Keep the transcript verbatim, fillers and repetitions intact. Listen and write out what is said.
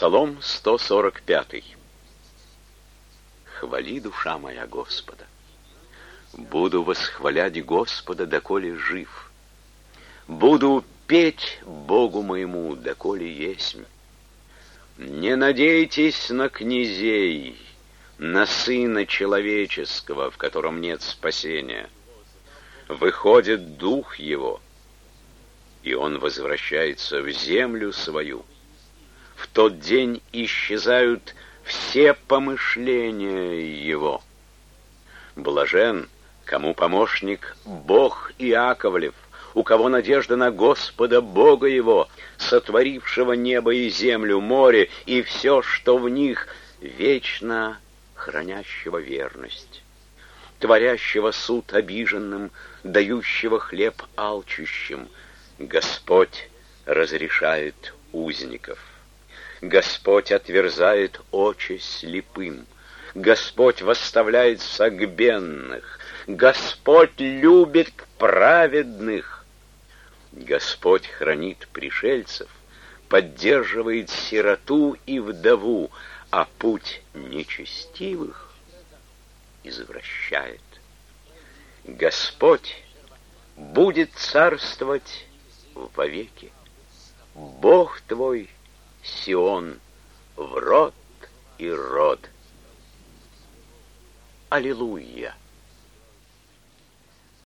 Псалом сто сорок пятый. Хвали, душа моя, Господа. Буду восхвалять Господа, доколе жив. Буду петь Богу моему, доколе есмь. Не надейтесь на князей, на Сына Человеческого, в котором нет спасения. Выходит дух его, и он возвращается в землю свою. В тот день исчезают все помышления его. Блажен, кому помощник Бог Иаковлев, у кого надежда на Господа Бога его, сотворившего небо и землю, море и все, что в них, вечно хранящего верность, творящего суд обиженным, дающего хлеб алчущим. Господь разрешает узников. Господь отверзает очи слепым. Господь восставляет согбенных. Господь любит праведных. Господь хранит пришельцев, поддерживает сироту и вдову, а путь нечестивых извращает. Господь будет царствовать вовеки. Бог твой Сион в род и род. Аллилуйя!